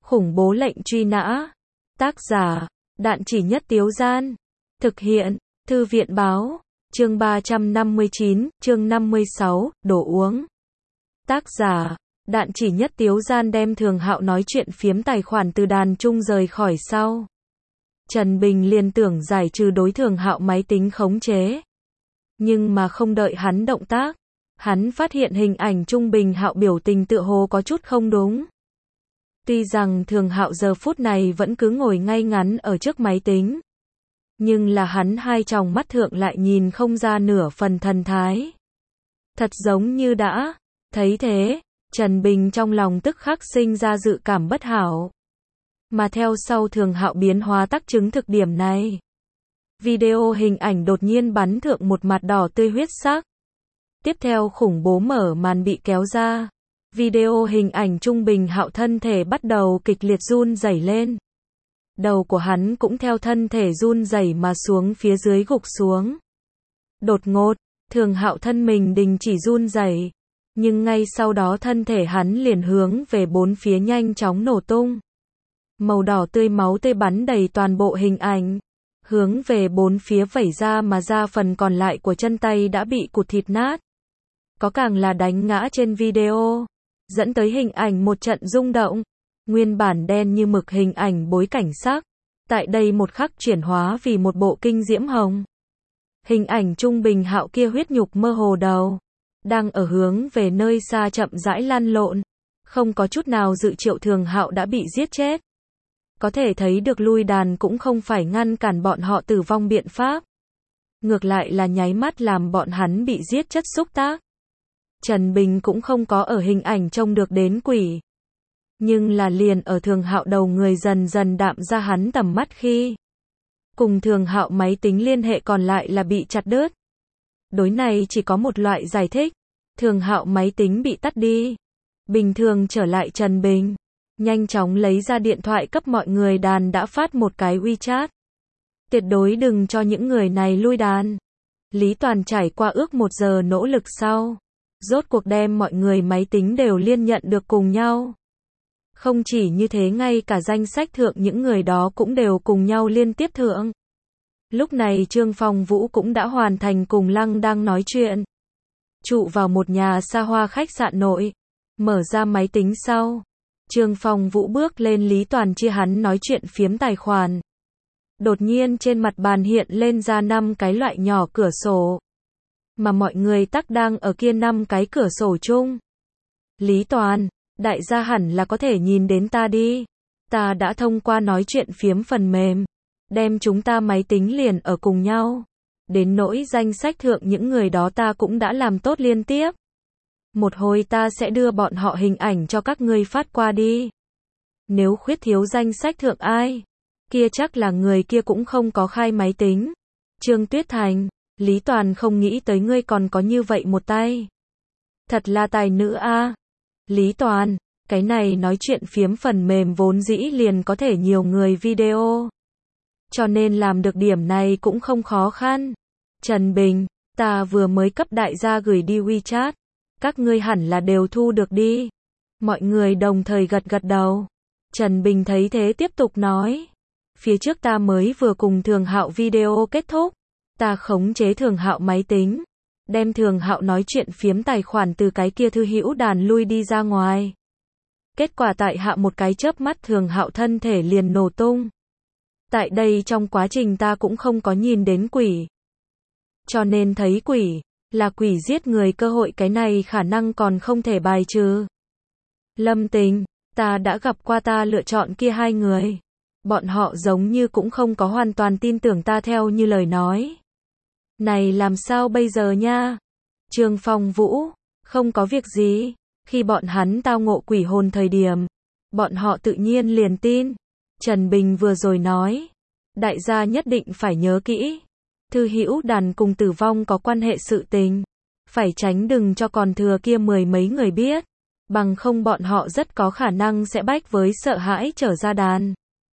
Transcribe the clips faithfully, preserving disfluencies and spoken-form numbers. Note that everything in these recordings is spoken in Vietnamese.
Khủng bố lệnh truy nã. Tác giả, Đạn Chỉ Nhất Tiếu Gian. Thực hiện, Thư viện báo. Chương ba trăm năm mươi chín, chương năm mươi sáu, đồ uống. Tác giả, Đạn Chỉ Nhất Tiếu Gian đem Thường Hạo nói chuyện phiếm tài khoản từ đàn trung rời khỏi sau. Trần Bình liền tưởng giải trừ đối Thường Hạo máy tính khống chế. Nhưng mà không đợi hắn động tác, hắn phát hiện hình ảnh Trung Bình Hạo biểu tình tựa hồ có chút không đúng. Tuy rằng Thường Hạo giờ phút này vẫn cứ ngồi ngay ngắn ở trước máy tính, nhưng là hắn hai tròng mắt thượng lại nhìn không ra nửa phần thần thái. Thật giống như đã thấy thế, Trần Bình trong lòng tức khắc sinh ra dự cảm bất hảo. Mà theo sau Thường Hạo biến hóa tác chứng thực điểm này. Video hình ảnh đột nhiên bắn thượng một mặt đỏ tươi huyết sắc. Tiếp theo khủng bố mở màn bị kéo ra. Video hình ảnh Trung Bình Hạo thân thể bắt đầu kịch liệt run rẩy lên. Đầu của hắn cũng theo thân thể run rẩy mà xuống phía dưới gục xuống. Đột ngột, Thường Hạo thân mình đình chỉ run rẩy, nhưng ngay sau đó thân thể hắn liền hướng về bốn phía nhanh chóng nổ tung. Màu đỏ tươi máu tươi bắn đầy toàn bộ hình ảnh, hướng về bốn phía vẩy ra mà ra, phần còn lại của chân tay đã bị cụt thịt nát. Có càng là đánh ngã trên video, dẫn tới hình ảnh một trận rung động. Nguyên bản đen như mực hình ảnh bối cảnh sắc, tại đây một khắc chuyển hóa vì một bộ kinh diễm hồng. Hình ảnh Trung Bình Hạo kia huyết nhục mơ hồ đầu, đang ở hướng về nơi xa chậm rãi lăn lộn, không có chút nào dự triệu Thường Hạo đã bị giết chết. Có thể thấy được lui đàn cũng không phải ngăn cản bọn họ tử vong biện pháp, ngược lại là nháy mắt làm bọn hắn bị giết chất xúc tác. Trần Bình cũng không có ở hình ảnh trông được đến quỷ, nhưng là liền ở Thường Hạo đầu người dần dần đạm ra hắn tầm mắt khi cùng Thường Hạo máy tính liên hệ còn lại là bị chặt đứt. Đối này chỉ có một loại giải thích, Thường Hạo máy tính bị tắt đi. Bình thường trở lại Trần Bình, nhanh chóng lấy ra điện thoại cấp mọi người đàn đã phát một cái WeChat. Tuyệt đối đừng cho những người này lui đàn. Lý Toàn trải qua ước một giờ nỗ lực sau, rốt cuộc đem mọi người máy tính đều liên nhận được cùng nhau. Không chỉ như thế, ngay cả danh sách thượng những người đó cũng đều cùng nhau liên tiếp thượng. Lúc này Trương Phong Vũ cũng đã hoàn thành cùng Lăng đang nói chuyện. Trụ vào một nhà xa hoa khách sạn nội, mở ra máy tính sau, Trương Phong Vũ bước lên Lý Toàn chia hắn nói chuyện phiếm tài khoản. Đột nhiên trên mặt bàn hiện lên ra năm cái loại nhỏ cửa sổ, mà mọi người tắc đang ở kia năm cái cửa sổ chung. Lý Toàn, đại gia hẳn là có thể nhìn đến ta đi. Ta đã thông qua nói chuyện phiếm phần mềm, đem chúng ta máy tính liền ở cùng nhau. Đến nỗi danh sách thượng những người đó ta cũng đã làm tốt liên tiếp. Một hồi ta sẽ đưa bọn họ hình ảnh cho các ngươi phát qua đi. Nếu khuyết thiếu danh sách thượng ai, kia chắc là người kia cũng không có khai máy tính. Trương Tuyết Thành, Lý Toàn không nghĩ tới ngươi còn có như vậy một tay. Thật là tài nữ a. Lý Toàn, cái này nói chuyện phiếm phần mềm vốn dĩ liền có thể nhiều người video, cho nên làm được điểm này cũng không khó khăn. Trần Bình, ta vừa mới cấp đại gia gửi đi WeChat, các ngươi hẳn là đều thu được đi. Mọi người đồng thời gật gật đầu. Trần Bình thấy thế tiếp tục nói, phía trước ta mới vừa cùng Thường Hạo video kết thúc, ta khống chế Thường Hạo máy tính, đem Thường Hạo nói chuyện phiếm tài khoản từ cái kia thư hữu đàn lui đi ra ngoài. Kết quả tại hạ một cái chớp mắt Thường Hạo thân thể liền nổ tung. Tại đây trong quá trình ta cũng không có nhìn đến quỷ, cho nên thấy quỷ là quỷ giết người cơ hội cái này khả năng còn không thể bài trừ. Lâm Tình, ta đã gặp qua ta lựa chọn kia hai người. Bọn họ giống như cũng không có hoàn toàn tin tưởng ta theo như lời nói. Này làm sao bây giờ nha? Trương Phong Vũ, không có việc gì. Khi bọn hắn tao ngộ quỷ hồn thời điểm, bọn họ tự nhiên liền tin. Trần Bình vừa rồi nói, đại gia nhất định phải nhớ kỹ. Thư hữu đàn cùng tử vong có quan hệ sự tình, phải tránh đừng cho còn thừa kia mười mấy người biết, bằng không bọn họ rất có khả năng sẽ bách với sợ hãi trở ra đàn.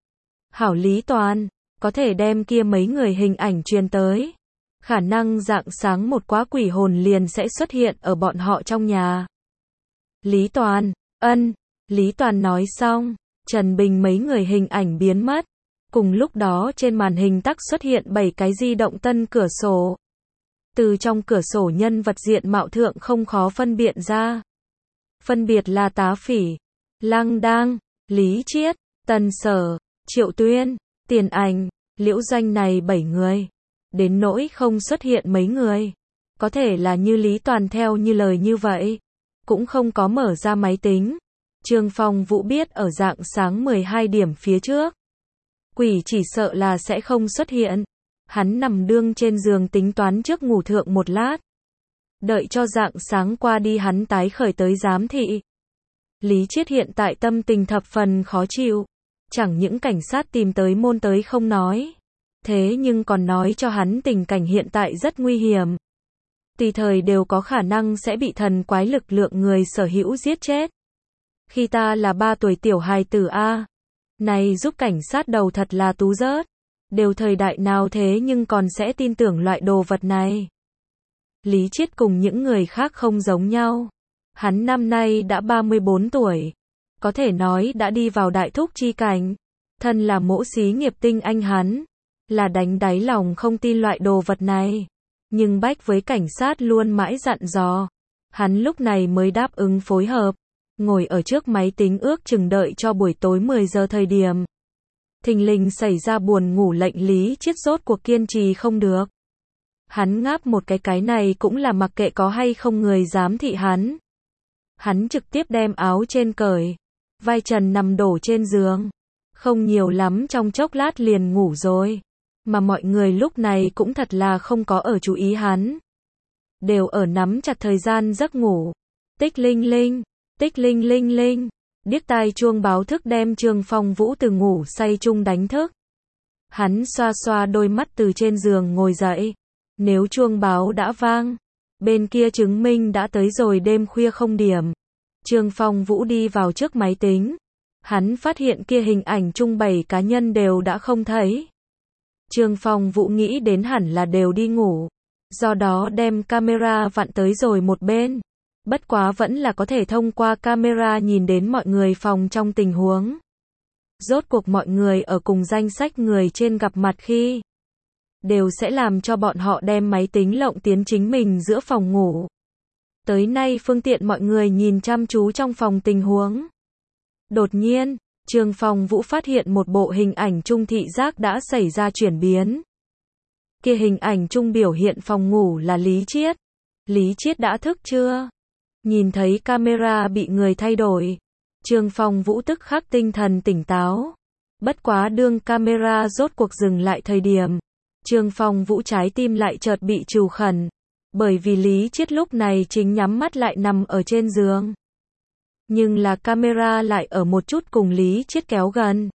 Hảo Lý Toàn, có thể đem kia mấy người hình ảnh truyền tới. Khả năng rạng sáng một quá quỷ hồn liền sẽ xuất hiện ở bọn họ trong nhà. Lý Toàn, ân, Lý Toàn nói xong, Trần Bình mấy người hình ảnh biến mất. Cùng lúc đó trên màn hình tắc xuất hiện bảy cái di động tân cửa sổ. Từ trong cửa sổ nhân vật diện mạo thượng không khó phân biệt ra. Phân biệt là Tá Phỉ, Lăng Đang, Lý Chiết, Tần Sở, Triệu Tuyên, Tiền Ảnh, Liễu Doanh này bảy người. Đến nỗi không xuất hiện mấy người. Có thể là như Lý Toàn theo như lời như vậy. Cũng không có mở ra máy tính. Trương Phong Vũ biết ở rạng sáng mười hai điểm phía trước. Quỷ chỉ sợ là sẽ không xuất hiện. Hắn nằm đương trên giường tính toán trước ngủ thượng một lát. Đợi cho rạng sáng qua đi hắn tái khởi tới giám thị. Lý Chiết hiện tại tâm tình thập phần khó chịu. Chẳng những cảnh sát tìm tới môn tới không nói. Thế nhưng còn nói cho hắn tình cảnh hiện tại rất nguy hiểm. Tùy thời đều có khả năng sẽ bị thần quái lực lượng người sở hữu giết chết. Khi ta là ba tuổi tiểu hài tử A. Này giúp cảnh sát đầu thật là tú rớt. Đều thời đại nào thế nhưng còn sẽ tin tưởng loại đồ vật này. Lý Chiết cùng những người khác không giống nhau. Hắn năm nay đã ba mươi bốn tuổi. Có thể nói đã đi vào đại thúc chi cảnh. Thân là mỗ xí nghiệp tinh anh hắn. Là đánh đáy lòng không tin loại đồ vật này. Nhưng bách với cảnh sát luôn mãi dặn dò. Hắn lúc này mới đáp ứng phối hợp. Ngồi ở trước máy tính ước chừng đợi cho buổi tối mười giờ thời điểm. Thình lình xảy ra buồn ngủ lệnh Lý Chiết rốt cuộc kiên trì không được. Hắn ngáp một cái cái này cũng là mặc kệ có hay không người giám thị hắn. Hắn trực tiếp đem áo trên cởi. Vai trần nằm đổ trên giường. Không nhiều lắm trong chốc lát liền ngủ rồi. Mà mọi người lúc này cũng thật là không có ở chú ý hắn. Đều ở nắm chặt thời gian giấc ngủ. Tích linh linh, tích linh linh linh. Điếc tai chuông báo thức đem Trương Phong Vũ từ ngủ say chung đánh thức. Hắn xoa xoa đôi mắt từ trên giường ngồi dậy. Nếu chuông báo đã vang, bên kia chứng minh đã tới rồi đêm khuya không điểm. Trương Phong Vũ đi vào trước máy tính. Hắn phát hiện kia hình ảnh chung bảy cá nhân đều đã không thấy. Trương Phong Vũ nghĩ đến hẳn là đều đi ngủ. Do đó đem camera vặn tới rồi một bên. Bất quá vẫn là có thể thông qua camera nhìn đến mọi người phòng trong tình huống. Rốt cuộc mọi người ở cùng danh sách người trên gặp mặt khi đều sẽ làm cho bọn họ đem máy tính lộng tiến chính mình giữa phòng ngủ. Tới nay phương tiện mọi người nhìn chăm chú trong phòng tình huống. Đột nhiên, Trương Phong Vũ phát hiện một bộ hình ảnh chung thị giác đã xảy ra chuyển biến. Kia hình ảnh chung biểu hiện phòng ngủ là Lý Chiết. Lý Chiết đã thức chưa? Nhìn thấy camera bị người thay đổi. Trương Phong Vũ tức khắc tinh thần tỉnh táo. Bất quá đương camera rốt cuộc dừng lại thời điểm. Trương Phong Vũ trái tim lại chợt bị trù khẩn. Bởi vì Lý Chiết lúc này chính nhắm mắt lại nằm ở trên giường. Nhưng là camera lại ở một chút cùng Lý Chiết kéo gần.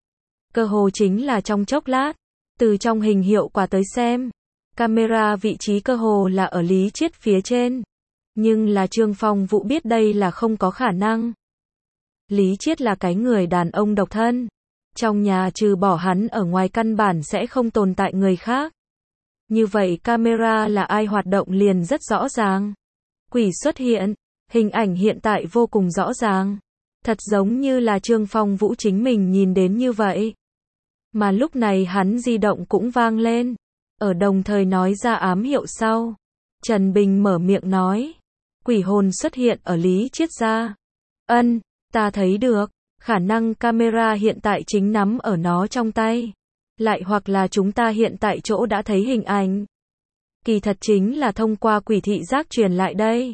Cơ hồ chính là trong chốc lát. Từ trong hình hiệu quả tới xem. Camera vị trí cơ hồ là ở Lý Chiết phía trên. Nhưng là Trương Phong Vũ biết đây là không có khả năng. Lý Chiết là cái người đàn ông độc thân. Trong nhà trừ bỏ hắn ở ngoài căn bản sẽ không tồn tại người khác. Như vậy camera là ai hoạt động liền rất rõ ràng. Quỷ xuất hiện, hình ảnh hiện tại vô cùng rõ ràng. Thật giống như là Trương Phong Vũ chính mình nhìn đến như vậy. Mà lúc này hắn di động cũng vang lên. Ở đồng thời nói ra ám hiệu sau. Trần Bình mở miệng nói. Quỷ hồn xuất hiện ở Lý Chiết gia. Ân, ta thấy được. Khả năng camera hiện tại chính nắm ở nó trong tay. Lại hoặc là chúng ta hiện tại chỗ đã thấy hình ảnh. Kỳ thật chính là thông qua quỷ thị giác truyền lại đây.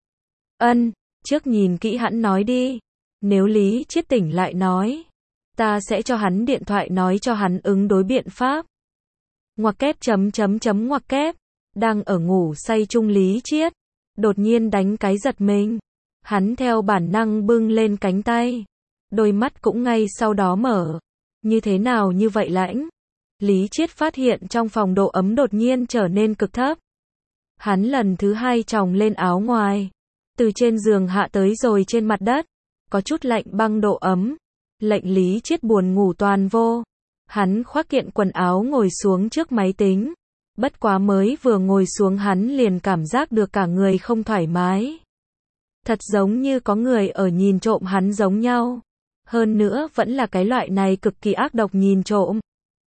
Ân, trước nhìn kỹ hắn nói đi. Nếu Lý Chiết tỉnh lại nói. Ta sẽ cho hắn điện thoại nói cho hắn ứng đối biện pháp. Ngoặc kép chấm chấm chấm ngoặc kép. Đang ở ngủ say chung Lý Chiết. Đột nhiên đánh cái giật mình. Hắn theo bản năng bưng lên cánh tay. Đôi mắt cũng ngay sau đó mở. Như thế nào như vậy lãnh? Lý Chiết phát hiện trong phòng độ ấm đột nhiên trở nên cực thấp. Hắn lần thứ hai tròng lên áo ngoài. Từ trên giường hạ tới rồi trên mặt đất. Có chút lạnh băng độ ấm. Lệnh Lý Chiết buồn ngủ toàn vô. Hắn khoác kiện quần áo ngồi xuống trước máy tính. Bất quá mới vừa ngồi xuống hắn liền cảm giác được cả người không thoải mái. Thật giống như có người ở nhìn trộm hắn giống nhau. Hơn nữa vẫn là cái loại này cực kỳ ác độc nhìn trộm.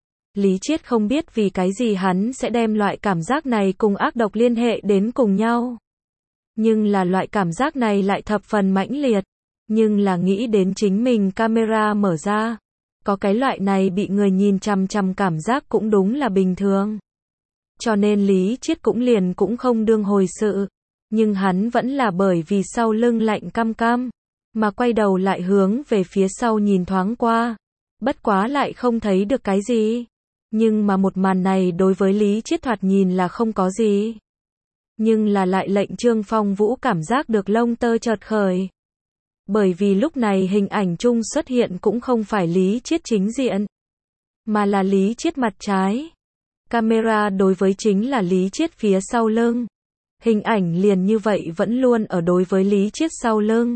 Lý Chiết không biết vì cái gì hắn sẽ đem loại cảm giác này cùng ác độc liên hệ đến cùng nhau. Nhưng là loại cảm giác này lại thập phần mãnh liệt. Nhưng là nghĩ đến chính mình camera mở ra. Có cái loại này bị người nhìn chằm chằm cảm giác cũng đúng là bình thường. Cho nên Lý Chiết cũng liền cũng không đương hồi sự. Nhưng hắn vẫn là bởi vì sau lưng lạnh cam cam. Mà quay đầu lại hướng về phía sau nhìn thoáng qua. Bất quá lại không thấy được cái gì. Nhưng mà một màn này đối với Lý Chiết thoạt nhìn là không có gì. Nhưng là lại lệnh Trương Phong Vũ cảm giác được lông tơ chợt khởi. Bởi vì lúc này hình ảnh chung xuất hiện cũng không phải Lý Chiết chính diện. Mà là Lý Chiết mặt trái. Camera đối với chính là Lý Chiết phía sau lưng. Hình ảnh liền như vậy vẫn luôn ở đối với Lý Chiết sau lưng.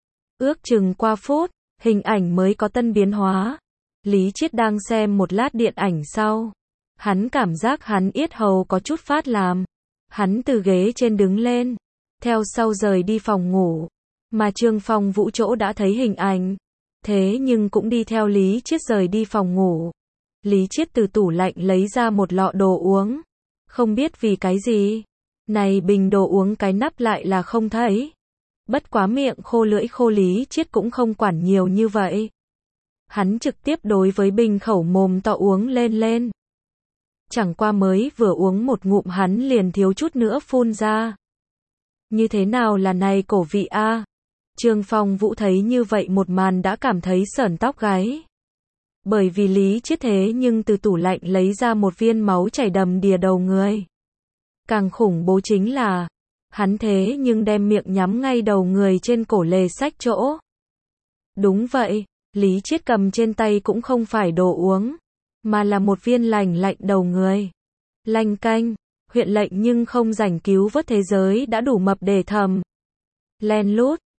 Ước chừng qua phút, hình ảnh mới có tân biến hóa. Lý Chiết đang xem một lát điện ảnh sau. Hắn cảm giác hắn yết hầu có chút phát làm. Hắn từ ghế trên đứng lên. Theo sau rời đi phòng ngủ. Mà Trương Phong Vũ chỗ đã thấy hình ảnh. Thế nhưng cũng đi theo Lý Chiết rời đi phòng ngủ. Lý Chiết từ tủ lạnh lấy ra một lọ đồ uống. Không biết vì cái gì. Này bình đồ uống cái nắp lại là không thấy. Bất quá miệng khô lưỡi khô Lý Chiết cũng không quản nhiều như vậy. Hắn trực tiếp đối với bình khẩu mồm to uống lên lên. Chẳng qua mới vừa uống một ngụm hắn liền thiếu chút nữa phun ra. Như thế nào là này cổ vị a? Trương Phong Vũ thấy như vậy một màn đã cảm thấy sởn tóc gáy. Bởi vì Lý Chiết thế nhưng từ tủ lạnh lấy ra một viên máu chảy đầm đìa đầu người. Càng khủng bố chính là, hắn thế nhưng đem miệng nhắm ngay đầu người trên cổ lề sách chỗ. Đúng vậy, Lý Chiết cầm trên tay cũng không phải đồ uống, mà là một viên lành lạnh đầu người. Lanh canh, huyện lệnh nhưng không rảnh cứu vớt thế giới đã đủ mập để thầm. Len lút,